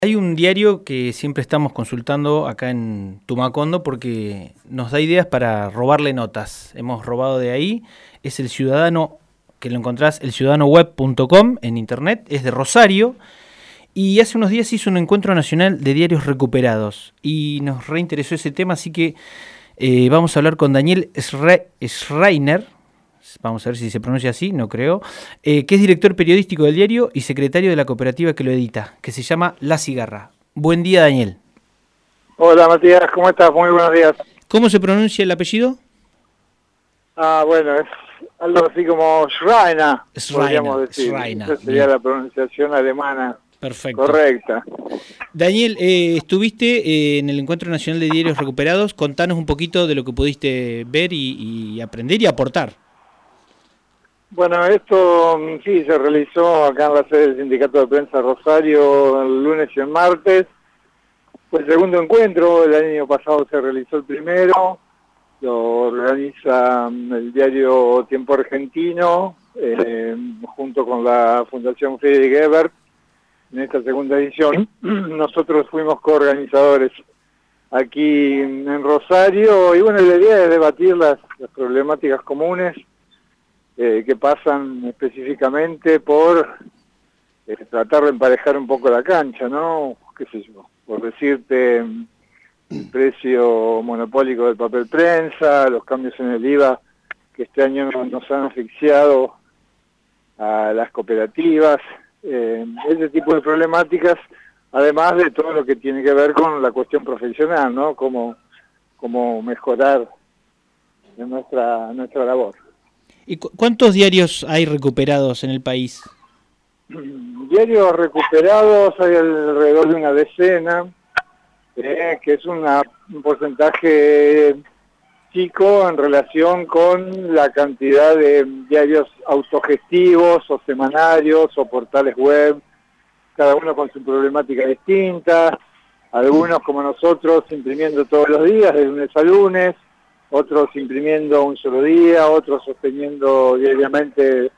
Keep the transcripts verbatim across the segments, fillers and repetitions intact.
Hay un diario que siempre estamos consultando acá en Tumacondo porque nos da ideas para robarle notas. Hemos robado de ahí. Es El Ciudadano, que lo encontrás, el ciudadano web punto com en internet. Es de Rosario. Y hace unos días hizo un encuentro nacional de diarios recuperados. Y nos reinteresó ese tema, así que eh, vamos a hablar con Daniel Schre- Schreiner. Vamos a ver si se pronuncia así, no creo, eh, que es director periodístico del diario y secretario de la cooperativa que lo edita, que se llama La Cigarra. Buen día, Daniel. Hola Matías, ¿cómo estás? Muy buenos días. ¿Cómo se pronuncia el apellido? Ah, bueno, es algo así como Schreiner, Schreiner, podríamos decir. Schreiner, Esa sería bien. la pronunciación alemana Perfecto. correcta. Daniel, eh, estuviste eh, en el Encuentro Nacional de Diarios Recuperados. Contanos un poquito de lo que pudiste ver y, y aprender y aportar. Bueno, esto mm, sí se realizó acá en la sede del Sindicato de Prensa Rosario el lunes y el martes. Fue el segundo encuentro, el año pasado se realizó el primero. Lo organiza mm, el diario Tiempo Argentino, eh, junto con la Fundación Friedrich Ebert, en esta segunda edición. Nosotros fuimos coorganizadores aquí en Rosario, y bueno, la idea es debatir las, las problemáticas comunes eh, que pasan específicamente por eh, tratar de emparejar un poco la cancha, ¿no? Qué sé yo, por decirte, el precio monopólico del papel prensa, los cambios en el I V A que este año nos han asfixiado a las cooperativas, eh, ese tipo de problemáticas, además de todo lo que tiene que ver con la cuestión profesional, ¿no? Cómo, cómo mejorar en nuestra, nuestra labor. ¿Y cu- cuántos diarios hay recuperados en el país? Diarios recuperados hay alrededor de una decena, eh, que es una, un porcentaje chico en relación con la cantidad de diarios autogestivos o semanarios o portales web, cada uno con su problemática distinta, algunos como nosotros imprimiendo todos los días, de lunes a lunes, otros imprimiendo un solo día, otros sosteniendo diariamente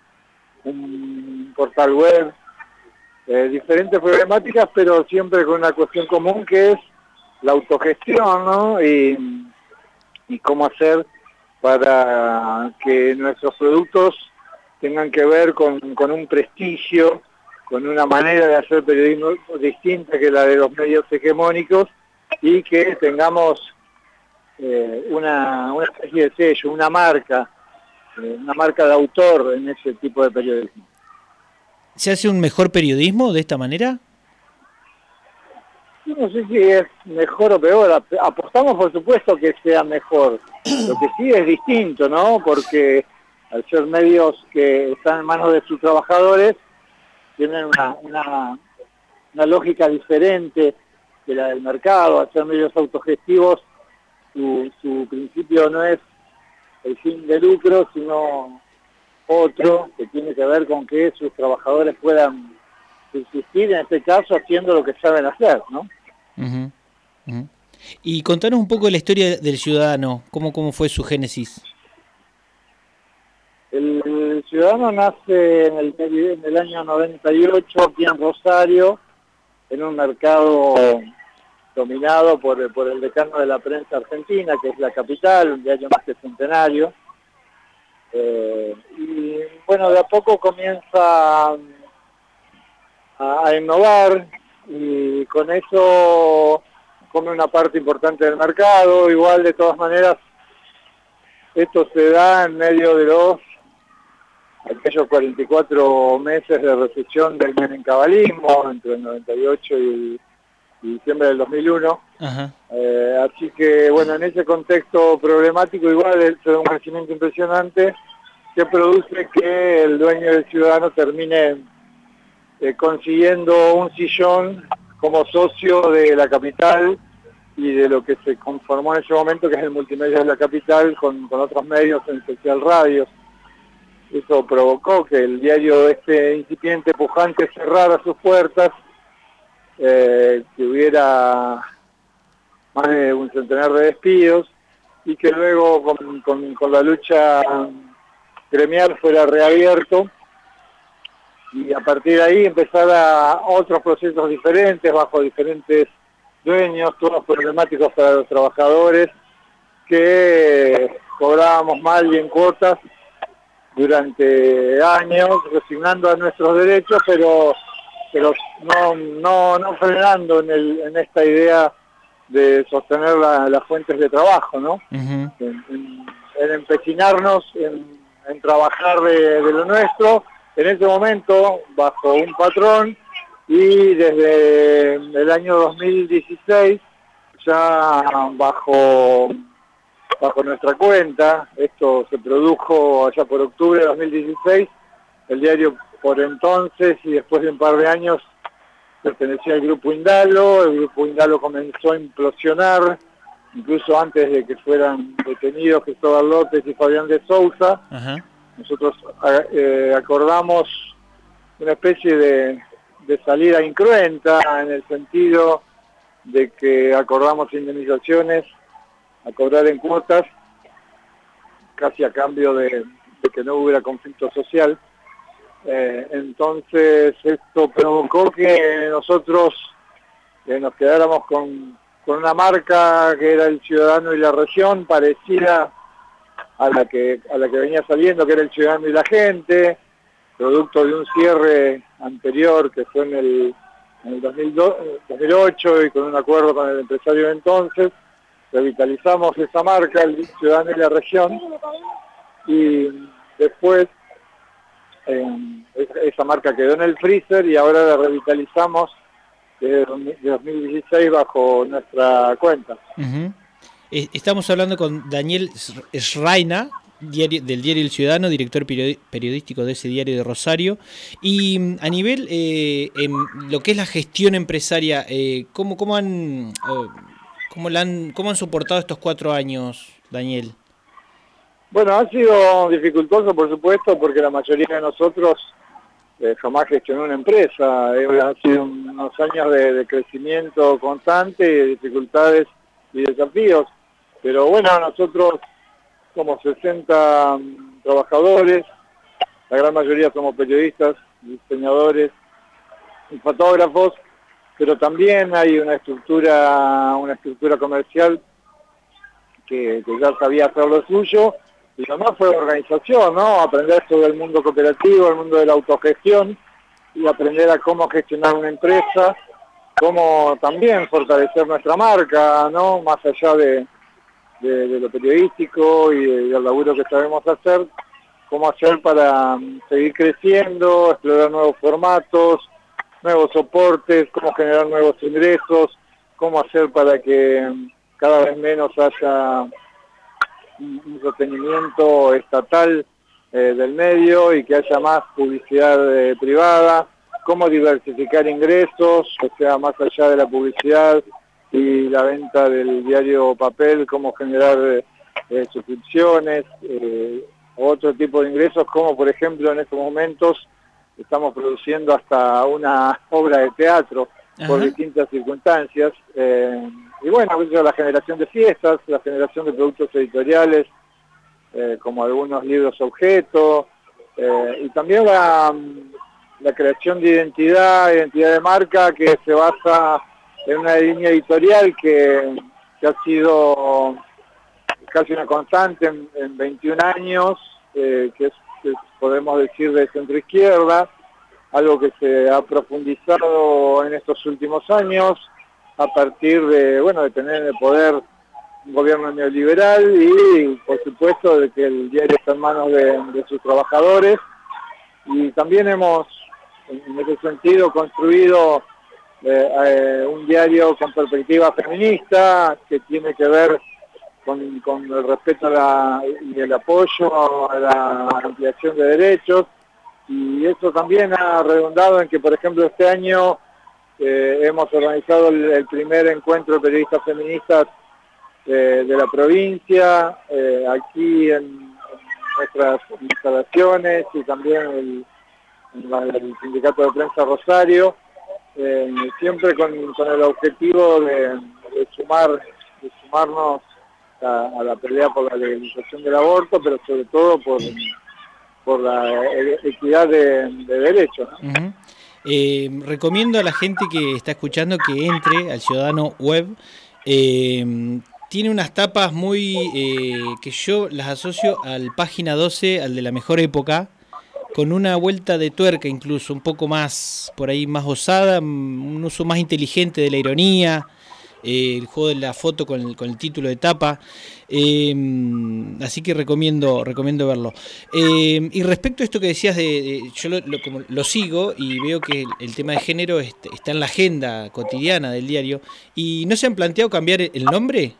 un portal web, eh, diferentes problemáticas, pero siempre con una cuestión común que es la autogestión, ¿no? Y, y cómo hacer para que nuestros productos tengan que ver con, con un prestigio, con una manera de hacer periodismo distinta que la de los medios hegemónicos, y que tengamos eh, una, una especie de sello, una marca, eh, una marca de autor en ese tipo de periodismo. ¿Se hace un mejor periodismo de esta manera? Yo no sé si es mejor o peor, apostamos por supuesto que sea mejor, lo que sí es distinto, ¿no? Porque al ser medios que están en manos de sus trabajadores, tienen una, una, una lógica diferente de la del mercado. Al ser medios autogestivos, su, su principio no es el fin de lucro, sino otro, que tiene que ver con que sus trabajadores puedan subsistir, en este caso haciendo lo que saben hacer, ¿no? Uh-huh, uh-huh. Y contanos un poco de la historia del Ciudadano, cómo, cómo fue su génesis. El, el Ciudadano nace en el, en el año noventa y ocho aquí en Rosario, en un mercado dominado por, por el decano de la prensa argentina, que es La Capital, un diario más que centenario. Eh, y bueno, de a poco comienza a, a innovar, y con eso come una parte importante del mercado. Igual, de todas maneras, esto se da en medio de los aquellos cuarenta y cuatro meses de recesión del menencabalismo, entre el noventa y ocho y, el, y diciembre del dos mil uno. Ajá. Eh, así que, bueno, en ese contexto problemático, igual se da un crecimiento impresionante que produce que el dueño del Ciudadano termine eh, consiguiendo un sillón como socio de La Capital y de lo que se conformó en ese momento, que es el multimedia de La Capital, con, con otros medios, en especial radios. Eso provocó que el diario este incipiente, pujante, cerrara sus puertas, eh, que hubiera más de un centenar de despidos, y que luego con, con, con la lucha gremial fuera reabierto y a partir de ahí empezar a otros procesos diferentes, bajo diferentes dueños, todos problemáticos para los trabajadores, que cobrábamos mal y en cuotas durante años, resignando a nuestros derechos, pero pero no no no frenando en, el, en esta idea de sostener la, las fuentes de trabajo, ¿no? Uh-huh. En, en, en empecinarnos en, en trabajar de, de lo nuestro, en ese momento, bajo un patrón, y desde el año dos mil dieciséis, ya bajo, bajo nuestra cuenta, esto se produjo allá por octubre de dos mil dieciséis, el diario por entonces y después de un par de años pertenecía al Grupo Indalo, el Grupo Indalo comenzó a implosionar, incluso antes de que fueran detenidos Cristóbal López y Fabián de Sousa. Uh-huh. Nosotros eh, acordamos una especie de, de salida incruenta, en el sentido de que acordamos indemnizaciones a cobrar en cuotas, casi a cambio de, de que no hubiera conflicto social. Eh, entonces esto provocó que nosotros eh, nos quedáramos con, con una marca que era el Ciudadano y la Región, parecida a la que a la que venía saliendo, que era el Ciudadano y la Gente, producto de un cierre anterior que fue en el, en el dos mil dos, dos mil ocho, y con un acuerdo con el empresario de entonces revitalizamos esa marca, el Ciudadano y la Región, y después Eh, esa marca quedó en el freezer y ahora la revitalizamos desde dos mil dieciséis bajo nuestra cuenta. Uh-huh. eh, estamos hablando con Daniel Schreiner, diario, del diario El Ciudadano, director periodi periodístico de ese diario de Rosario, y a nivel eh, en lo que es la gestión empresaria, eh, ¿cómo, cómo, han, oh, cómo, la han, ¿cómo han soportado estos cuatro años, Daniel? Bueno, ha sido dificultoso, por supuesto, porque la mayoría de nosotros eh, jamás gestionó una empresa. Eh, han sido unos años de, de crecimiento constante y de dificultades y desafíos. Pero bueno, nosotros somos sesenta um, trabajadores, la gran mayoría somos periodistas, diseñadores y fotógrafos, pero también hay una estructura, una estructura comercial que, que ya sabía hacer lo suyo. Y lo más fue organización, ¿no? Aprender sobre el mundo cooperativo, el mundo de la autogestión, y aprender a cómo gestionar una empresa, cómo también fortalecer nuestra marca, ¿no? Más allá de, de, de lo periodístico y de, del laburo que sabemos hacer, cómo hacer para seguir creciendo, explorar nuevos formatos, nuevos soportes, cómo generar nuevos ingresos, cómo hacer para que cada vez menos haya un sostenimiento estatal eh, del medio y que haya más publicidad eh, privada, cómo diversificar ingresos, o sea, más allá de la publicidad y la venta del diario papel, cómo generar eh, suscripciones, eh, otro tipo de ingresos, como por ejemplo en estos momentos estamos produciendo hasta una obra de teatro. Ajá. Por distintas circunstancias, eh, y bueno, la generación de fiestas, la generación de productos editoriales, eh, como algunos libros objeto, eh, y también la, la creación de identidad, identidad de marca, que se basa en una línea editorial que, que ha sido casi una constante en, en veintiún años, eh, que, es, que podemos decir de centro-izquierda, algo que se ha profundizado en estos últimos años a partir de, bueno, de tener en el poder un gobierno neoliberal y, por supuesto, de que el diario está en manos de, de sus trabajadores. Y también hemos, en ese sentido, construido eh, eh, un diario con perspectiva feminista que tiene que ver con, con el respeto a la, y el apoyo a la ampliación de derechos. Y eso también ha redundado en que, por ejemplo, este año eh, hemos organizado el, el primer encuentro de periodistas feministas eh, de la provincia, eh, aquí en, en nuestras instalaciones y también el, en la, el Sindicato de Prensa Rosario, eh, siempre con, con el objetivo de, de, sumar, de sumarnos a, a la pelea por la legalización del aborto, pero sobre todo por por la equidad de, de derechos, ¿no? Uh-huh. Eh, recomiendo a la gente que está escuchando que entre al Ciudadano Web. Eh, tiene unas tapas muy eh, que yo las asocio al Página doce, al de La Mejor Época, con una vuelta de tuerca incluso, un poco más, por ahí más osada, un uso más inteligente de la ironía, eh, el juego de la foto con el, con el título de tapa, eh, así que recomiendo recomiendo verlo. Eh, y respecto a esto que decías, de, de yo lo, lo, como lo sigo y veo que el, el tema de género est, está en la agenda cotidiana del diario, ¿y no se han planteado cambiar el nombre?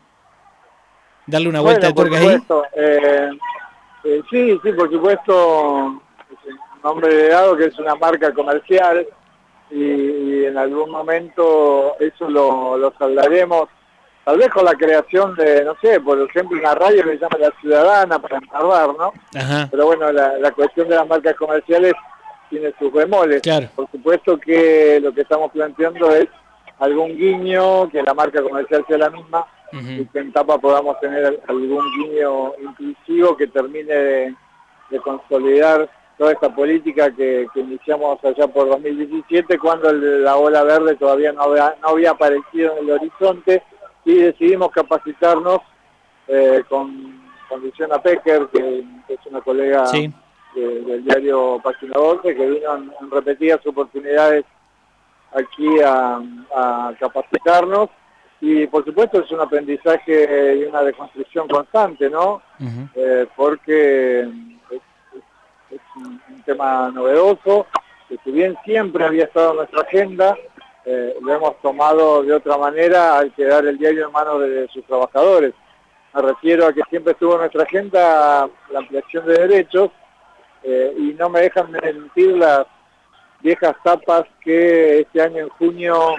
¿Darle una vuelta Bueno, de tuerca por supuesto, ahí? Eh, eh, sí, sí, por supuesto, es un nombre de dado que es una marca comercial y, y en algún momento eso lo, lo saldaremos, tal vez con la creación de, no sé, por ejemplo, una radio que se llama La Ciudadana para empardar, ¿no? Ajá. Pero bueno, la, la cuestión de las marcas comerciales tiene sus bemoles. Claro. Por supuesto que lo que estamos planteando es algún guiño, que la marca comercial sea la misma, uh-huh. y que en tapa podamos tener algún guiño inclusivo que termine de, de consolidar toda esta política que, que iniciamos allá por dos mil diecisiete, cuando el, la ola verde todavía no había, no había aparecido en el horizonte, y decidimos capacitarnos eh, con, con Luciana Pecker, que, que es una colega sí. de, del diario Página doce, que vino en, en repetidas oportunidades aquí a, a capacitarnos, y por supuesto es un aprendizaje y una deconstrucción constante, ¿no? Uh-huh. Eh, porque es, es, es un, un tema novedoso, que si bien siempre había estado en nuestra agenda, eh, lo hemos tomado de otra manera al quedar el diario en manos de sus trabajadores. Me refiero a que siempre estuvo en nuestra agenda la ampliación de derechos, eh, y no me dejan mentir las viejas tapas que este año en junio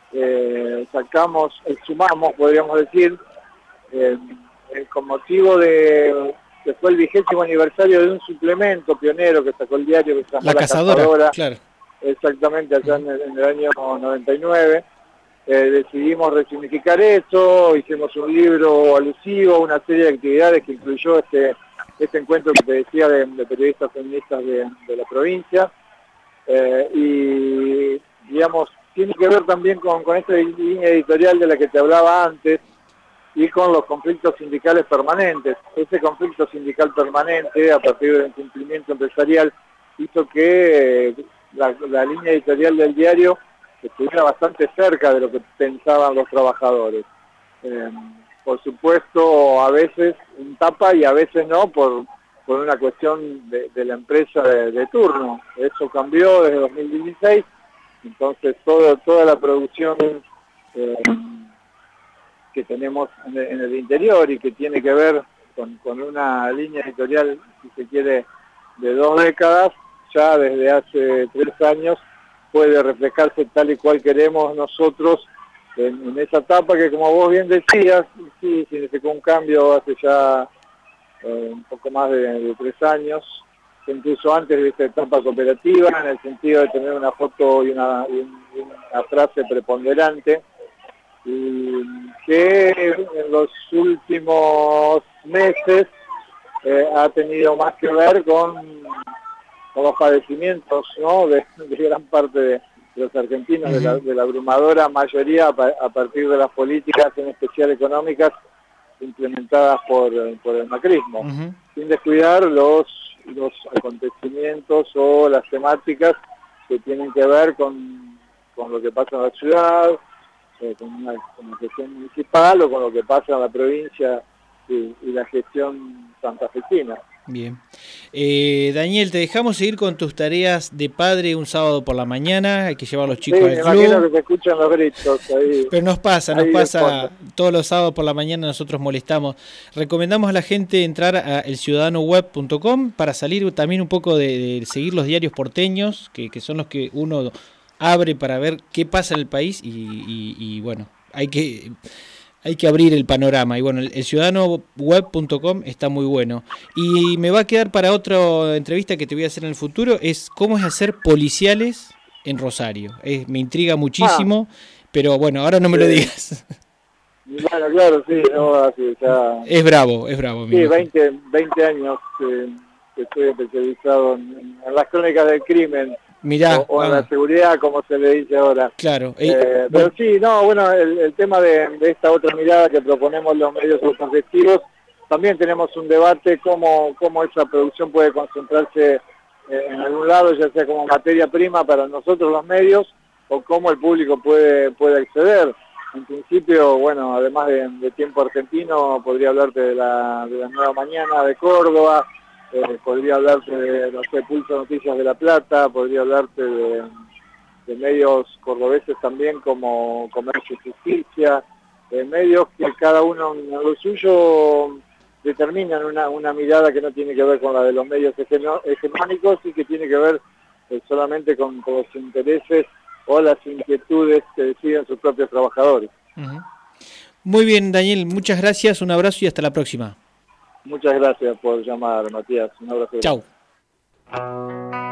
eh, sacamos, eh, sumamos, podríamos decir, eh, eh, con motivo de que fue el vigésimo aniversario de un suplemento pionero que sacó el diario, que se llamó La, la Cazadora, Cazadora, claro. Exactamente, allá en el, en el año noventa y nueve. Eh, decidimos resignificar eso, hicimos un libro alusivo, una serie de actividades que incluyó este, este encuentro que te decía de, de periodistas feministas de, de la provincia. Eh, y digamos, tiene que ver también con, con esta línea editorial de la que te hablaba antes y con los conflictos sindicales permanentes. Ese conflicto sindical permanente, a partir del incumplimiento empresarial, hizo que eh, la, la línea editorial del diario estuviera bastante cerca de lo que pensaban los trabajadores. Eh, por supuesto, a veces en tapa y a veces no, por por una cuestión de, de la empresa de, de turno. Eso cambió desde dos mil dieciséis, entonces todo, toda la producción eh, que tenemos en el, en el interior y que tiene que ver con, con una línea editorial, si se quiere, de dos décadas, ya desde hace tres años puede reflejarse tal y cual queremos nosotros en, en esa etapa que, como vos bien decías, sí significó un cambio hace ya Eh, un poco más de, de tres años, incluso antes de esta etapa cooperativa, en el sentido de tener una foto y una, y una frase preponderante, y que en los últimos meses eh, ha tenido más que ver con, con los padecimientos, ¿no?, de, de gran parte de, de los argentinos, uh-huh. de, la, de la abrumadora mayoría a, a partir de las políticas, en especial económicas, implementadas por, por el macrismo, uh-huh. sin descuidar los, los acontecimientos o las temáticas que tienen que ver con, con lo que pasa en la ciudad, eh, con, una, con la gestión municipal o con lo que pasa en la provincia y, y la gestión santafesina. Bien. Eh, Daniel, te dejamos seguir con tus tareas de padre un sábado por la mañana. Hay que llevar a los chicos sí, al me club. Imagino que se escuchan los gritos ahí. Pero nos pasa, nos pasa todos los sábados por la mañana, nosotros molestamos. Recomendamos a la gente entrar a el ciudadano web punto com para salir también un poco de, de seguir los diarios porteños, que, que son los que uno abre para ver qué pasa en el país y, y, y bueno, hay que... Hay que abrir el panorama. Y bueno, el, el ciudadano web punto com está muy bueno. Y me va a quedar para otra entrevista que te voy a hacer en el futuro, es cómo es hacer policiales en Rosario. Es, me intriga muchísimo, ah, pero bueno, ahora no me sí. lo digas. Bueno, claro, sí, no, así, ya... Es bravo, es bravo. Sí, veinte, veinte años eh, que estoy especializado en, en las crónicas del crimen. Mirá, o, o en ah, la seguridad, como se le dice ahora. Claro. Eh, Eh, pero bueno, sí, no, bueno, el, el tema de, de esta otra mirada que proponemos los medios autogestivos, también tenemos un debate cómo, cómo esa producción puede concentrarse eh, en algún lado, ya sea como materia prima para nosotros los medios, o cómo el público puede, puede acceder. En principio, bueno, además de, de Tiempo Argentino, podría hablarte de la, de la Nueva Mañana de Córdoba, eh, podría hablarte de, no sé, Pulso Noticias de La Plata, podría hablarte de, de medios cordobeses también como Comercio y Justicia, de medios que cada uno en lo suyo determinan una, una mirada que no tiene que ver con la de los medios hegemónicos y que tiene que ver eh, solamente con, con los intereses o las inquietudes que deciden sus propios trabajadores. uh-huh. Muy bien, Daniel, muchas gracias, un abrazo y hasta la próxima. Muchas gracias por llamar, Matías. Un abrazo. Chau.